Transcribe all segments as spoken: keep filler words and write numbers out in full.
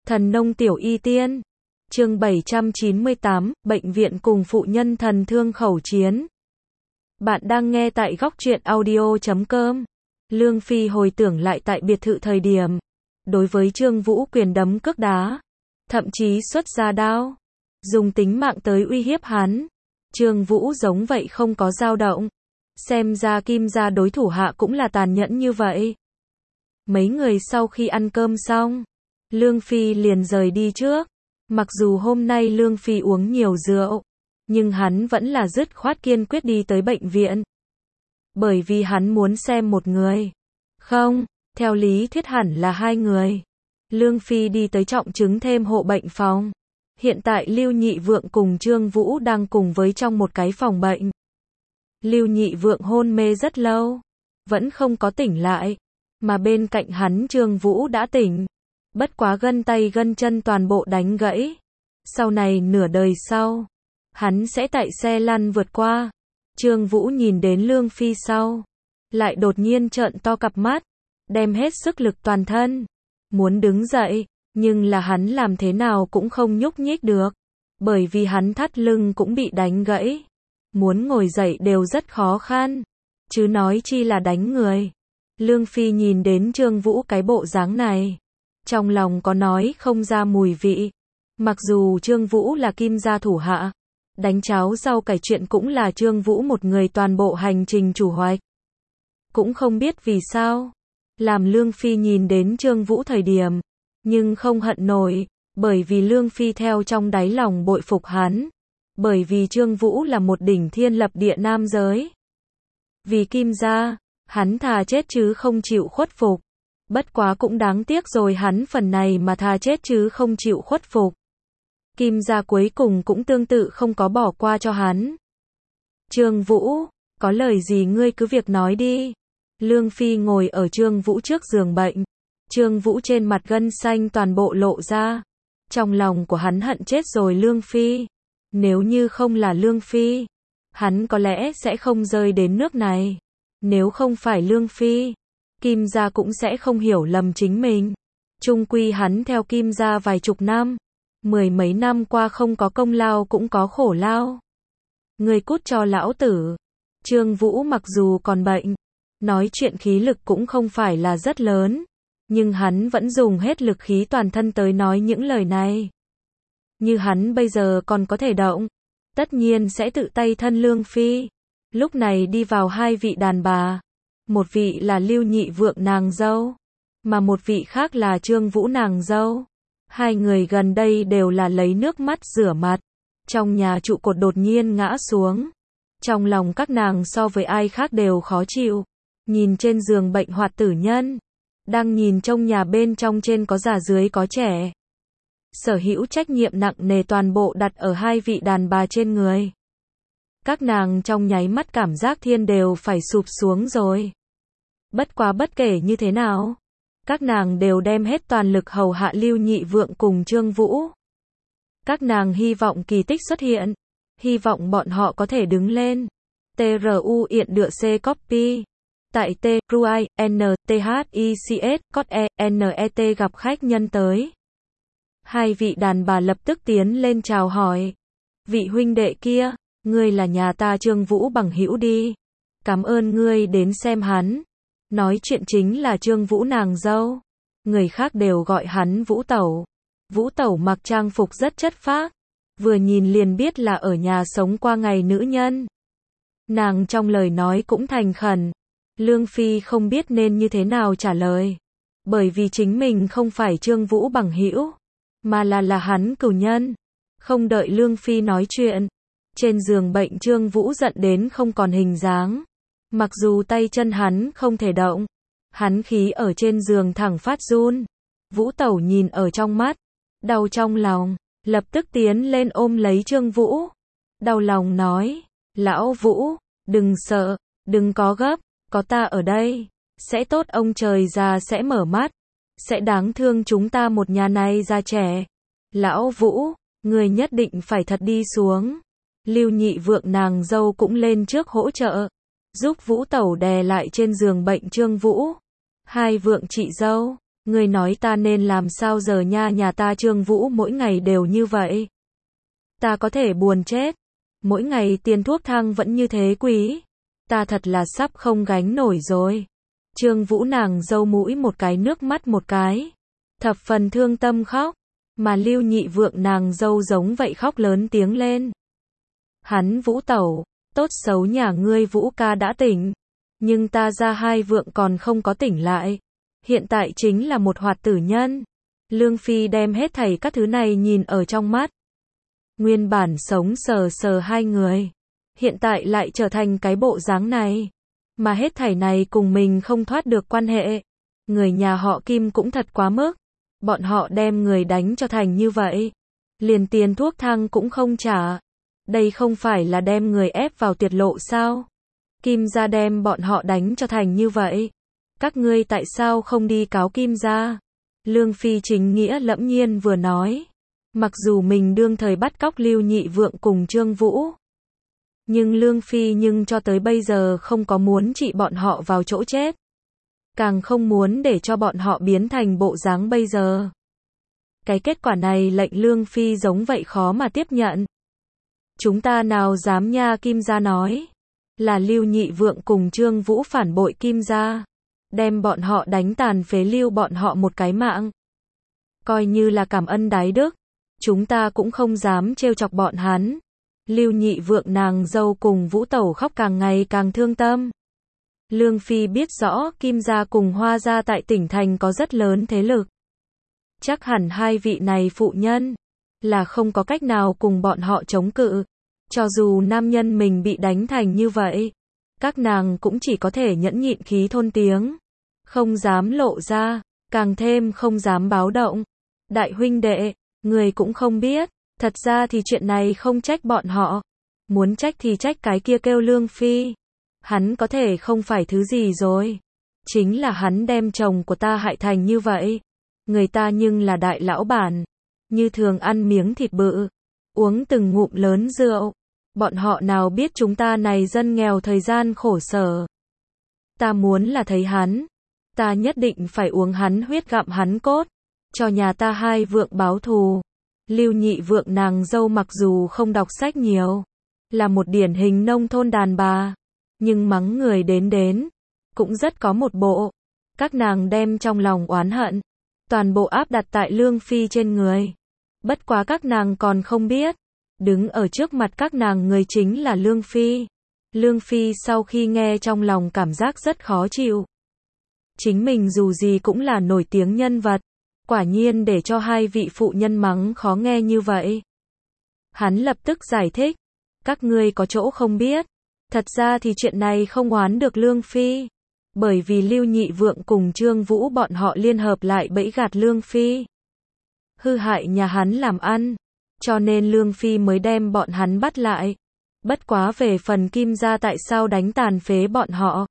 Thần nông tiểu y tiên. Chương bảy trăm chín mươi tám, bệnh viện cùng phụ nhân thần thương khẩu chiến. Bạn đang nghe tại góc truyện audio chấm com. Lương Phi hồi tưởng lại tại biệt thự thời điểm, đối với Trương Vũ quyền đấm cước đá, thậm chí xuất ra đao, dùng tính mạng tới uy hiếp hắn. Trương Vũ giống vậy không có dao động. Xem ra Kim gia đối thủ hạ cũng là tàn nhẫn như vậy. Mấy người sau khi ăn cơm xong, Lương Phi liền rời đi trước. Mặc dù hôm nay Lương Phi uống nhiều rượu, nhưng hắn vẫn là dứt khoát kiên quyết đi tới bệnh viện. Bởi vì hắn muốn xem một người. Không, theo lý thuyết hẳn là hai người. Lương Phi đi tới trọng chứng thêm hộ bệnh phòng. Hiện tại Lưu Nhị Vượng cùng Trương Vũ đang cùng với trong một cái phòng bệnh. Lưu Nhị Vượng hôn mê rất lâu, vẫn không có tỉnh lại, mà bên cạnh hắn Trương Vũ đã tỉnh. Bất quá gân tay gân chân toàn bộ đánh gãy. Sau này nửa đời sau, hắn sẽ tại xe lăn vượt qua. Trương Vũ nhìn đến Lương Phi sau, lại đột nhiên trợn to cặp mắt, đem hết sức lực toàn thân, muốn đứng dậy, nhưng là hắn làm thế nào cũng không nhúc nhích được, bởi vì hắn thắt lưng cũng bị đánh gãy, muốn ngồi dậy đều rất khó khăn, chứ nói chi là đánh người. Lương Phi nhìn đến Trương Vũ cái bộ dáng này, trong lòng có nói không ra mùi vị. Mặc dù Trương Vũ là Kim gia thủ hạ, đánh cháo rau cải chuyện cũng là Trương Vũ một người toàn bộ hành trình chủ hoạch. Cũng không biết vì sao, làm Lương Phi nhìn đến Trương Vũ thời điểm, nhưng không hận nổi, bởi vì Lương Phi theo trong đáy lòng bội phục hắn, bởi vì Trương Vũ là một đỉnh thiên lập địa nam giới. Vì Kim gia, hắn thà chết chứ không chịu khuất phục. Bất quá cũng đáng tiếc rồi, hắn phần này mà thà chết chứ không chịu khuất phục. Kim gia cuối cùng cũng tương tự không có bỏ qua cho hắn. Trương Vũ, có lời gì ngươi cứ việc nói đi. Lương Phi ngồi ở Trương Vũ trước giường bệnh. Trương Vũ trên mặt gân xanh toàn bộ lộ ra. Trong lòng của hắn hận chết rồi Lương Phi. Nếu như không là Lương Phi, hắn có lẽ sẽ không rơi đến nước này. Nếu không phải Lương Phi, Kim gia cũng sẽ không hiểu lầm chính mình. Chung quy hắn theo Kim gia vài chục năm, mười mấy năm qua không có công lao cũng có khổ lao. Người cút cho lão tử. Trương Vũ mặc dù còn bệnh, nói chuyện khí lực cũng không phải là rất lớn, nhưng hắn vẫn dùng hết lực khí toàn thân tới nói những lời này. Như hắn bây giờ còn có thể động, tất nhiên sẽ tự tay thân Lương Phi. Lúc này đi vào hai vị đàn bà. Một vị là Lưu Nhị Vượng nàng dâu, mà một vị khác là Trương Vũ nàng dâu. Hai người gần đây đều là lấy nước mắt rửa mặt. Trong nhà trụ cột đột nhiên ngã xuống. Trong lòng các nàng so với ai khác đều khó chịu. Nhìn trên giường bệnh hoạt tử nhân, đang nhìn trong nhà bên trong trên có già dưới có trẻ. Sở hữu trách nhiệm nặng nề toàn bộ đặt ở hai vị đàn bà trên người. Các nàng trong nháy mắt cảm giác thiên đều phải sụp xuống rồi. Bất quá bất kể như thế nào, các nàng đều đem hết toàn lực hầu hạ Lưu Nhị Vượng cùng Trương Vũ. Các nàng hy vọng kỳ tích xuất hiện, hy vọng bọn họ có thể đứng lên. tê rờ u Iện Đựa C Copy. Tại T, Ruai, N, T H I C S, Cot E, N E T gặp khách nhân tới. Hai vị đàn bà lập tức tiến lên chào hỏi. Vị huynh đệ kia, ngươi là nhà ta Trương Vũ bằng hữu đi. Cảm ơn ngươi đến xem hắn. Nói chuyện chính là Trương Vũ nàng dâu. Người khác đều gọi hắn Vũ Tẩu. Vũ Tẩu mặc trang phục rất chất phác, vừa nhìn liền biết là ở nhà sống qua ngày nữ nhân. Nàng trong lời nói cũng thành khẩn. Lương Phi không biết nên như thế nào trả lời, bởi vì chính mình không phải Trương Vũ bằng hữu, mà là là hắn cửu nhân. Không đợi Lương Phi nói chuyện, trên giường bệnh Trương Vũ giận đến không còn hình dáng. Mặc dù tay chân hắn không thể động, hắn khí ở trên giường thẳng phát run. Vũ Tẩu nhìn ở trong mắt, đau trong lòng, lập tức tiến lên ôm lấy Trương Vũ. Đau lòng nói, lão Vũ, đừng sợ, đừng có gấp, có ta ở đây, sẽ tốt, ông trời già sẽ mở mắt, sẽ đáng thương chúng ta một nhà này già trẻ. Lão Vũ, người nhất định phải thật đi xuống. Lưu Nhị Vượng nàng dâu cũng lên trước hỗ trợ, giúp Vũ Tẩu đè lại trên giường bệnh Trương Vũ. Hai vượng chị dâu, Ngươi nói ta nên làm sao giờ nha, nhà ta Trương Vũ mỗi ngày đều như vậy. Ta có thể buồn chết. Mỗi ngày tiền thuốc thang vẫn như thế quý. Ta thật là sắp không gánh nổi rồi. Trương Vũ nàng dâu mũi một cái nước mắt một cái. Thập phần thương tâm khóc. Mà Lưu Nhị Vượng nàng dâu giống vậy khóc lớn tiếng lên. Hắn Vũ tẩu, tốt xấu nhà ngươi Vũ ca đã tỉnh. Nhưng ta ra hai vượng còn không có tỉnh lại. Hiện tại chính là một hoạt tử nhân. Lương Phi đem hết thảy các thứ này nhìn ở trong mắt. Nguyên bản sống sờ sờ hai người. Hiện tại lại trở thành cái bộ dáng này. Mà hết thảy này cùng mình không thoát được quan hệ. Người nhà họ Kim cũng thật quá mức. Bọn họ đem người đánh cho thành như vậy. Liền tiền thuốc thang cũng không trả. Đây không phải là đem người ép vào tuyệt lộ sao? Kim gia đem bọn họ đánh cho thành như vậy. Các ngươi tại sao không đi cáo Kim gia? Lương Phi chính nghĩa lẫm nhiên vừa nói. Mặc dù mình đương thời bắt cóc Lưu Nhị Vượng cùng Trương Vũ. Nhưng Lương Phi nhưng cho tới bây giờ không có muốn trị bọn họ vào chỗ chết. Càng không muốn để cho bọn họ biến thành bộ dáng bây giờ. Cái kết quả này lệnh Lương Phi giống vậy khó mà tiếp nhận. Chúng ta nào dám nha, Kim gia nói. Là Lưu Nhị Vượng cùng Trương Vũ phản bội Kim gia. Đem bọn họ đánh tàn phế, lưu bọn họ một cái mạng. Coi như là cảm ơn đái đức. Chúng ta cũng không dám trêu chọc bọn hắn. Lưu Nhị Vượng nàng dâu cùng Vũ tẩu khóc càng ngày càng thương tâm. Lương Phi biết rõ Kim gia cùng Hoa gia tại tỉnh thành có rất lớn thế lực. Chắc hẳn hai vị này phụ nhân là không có cách nào cùng bọn họ chống cự. Cho dù nam nhân mình bị đánh thành như vậy, các nàng cũng chỉ có thể nhẫn nhịn khí thôn tiếng. Không dám lộ ra, càng thêm không dám báo động. Đại huynh đệ, người cũng không biết. Thật ra thì chuyện này không trách bọn họ. Muốn trách thì trách cái kia kêu Lương Phi. Hắn có thể không phải thứ gì rồi. Chính là hắn đem chồng của ta hại thành như vậy. Người ta nhưng là đại lão bản. Như thường ăn miếng thịt bự. Uống từng ngụm lớn rượu. Bọn họ nào biết chúng ta này dân nghèo thời gian khổ sở. Ta muốn là thấy hắn. Ta nhất định phải uống hắn huyết, gặm hắn cốt. Cho nhà ta hai vượng báo thù. Lưu Nhị Vượng nàng dâu mặc dù không đọc sách nhiều. Là một điển hình nông thôn đàn bà. Nhưng mắng người đến đến. Cũng rất có một bộ. Các nàng đem trong lòng oán hận. Toàn bộ áp đặt tại Lương Phi trên người. Bất quá các nàng còn không biết. Đứng ở trước mặt các nàng người chính là Lương Phi. Lương Phi sau khi nghe trong lòng cảm giác rất khó chịu. Chính mình dù gì cũng là nổi tiếng nhân vật. Quả nhiên để cho hai vị phụ nhân mắng khó nghe như vậy. Hắn lập tức giải thích. Các ngươi có chỗ không biết. Thật ra thì chuyện này không oán được Lương Phi. Bởi vì Lưu Nhị Vượng cùng Trương Vũ bọn họ liên hợp lại bẫy gạt Lương Phi. Hư hại nhà hắn làm ăn. Cho nên Lương Phi mới đem bọn hắn bắt lại. Bất quá về phần Kim gia tại sao đánh tàn phế bọn họ.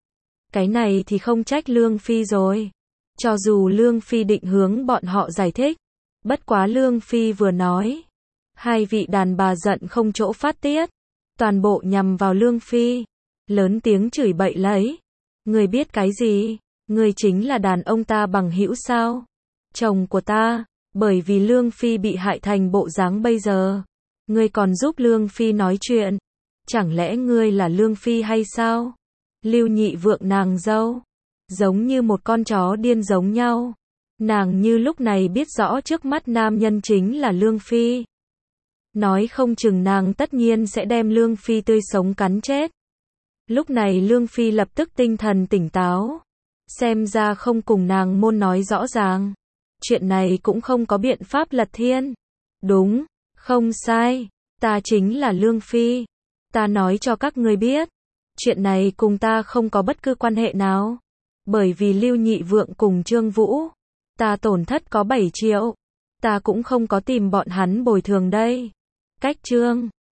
Cái này thì không trách Lương Phi rồi. Cho dù Lương Phi định hướng bọn họ giải thích. Bất quá Lương Phi vừa nói. Hai vị đàn bà giận không chỗ phát tiết. Toàn bộ nhằm vào Lương Phi. Lớn tiếng chửi bậy lấy. Người biết cái gì? Người chính là đàn ông ta bằng hữu sao? Chồng của ta. Bởi vì Lương Phi bị hại thành bộ dáng bây giờ. Ngươi còn giúp Lương Phi nói chuyện. Chẳng lẽ ngươi là Lương Phi hay sao? Lưu Nhị Vượng nàng dâu. Giống như một con chó điên giống nhau. Nàng như lúc này biết rõ trước mắt nam nhân chính là Lương Phi. Nói không chừng nàng tất nhiên sẽ đem Lương Phi tươi sống cắn chết. Lúc này Lương Phi lập tức tinh thần tỉnh táo. Xem ra không cùng nàng môn nói rõ ràng. Chuyện này cũng không có biện pháp lật thiên. Đúng, không sai. Ta chính là Lương Phi. Ta nói cho các ngươi biết. Chuyện này cùng ta không có bất cứ quan hệ nào. Bởi vì Lưu Nhị Vượng cùng Trương Vũ. Ta tổn thất có bảy triệu. Ta cũng không có tìm bọn hắn bồi thường đây. Cách chương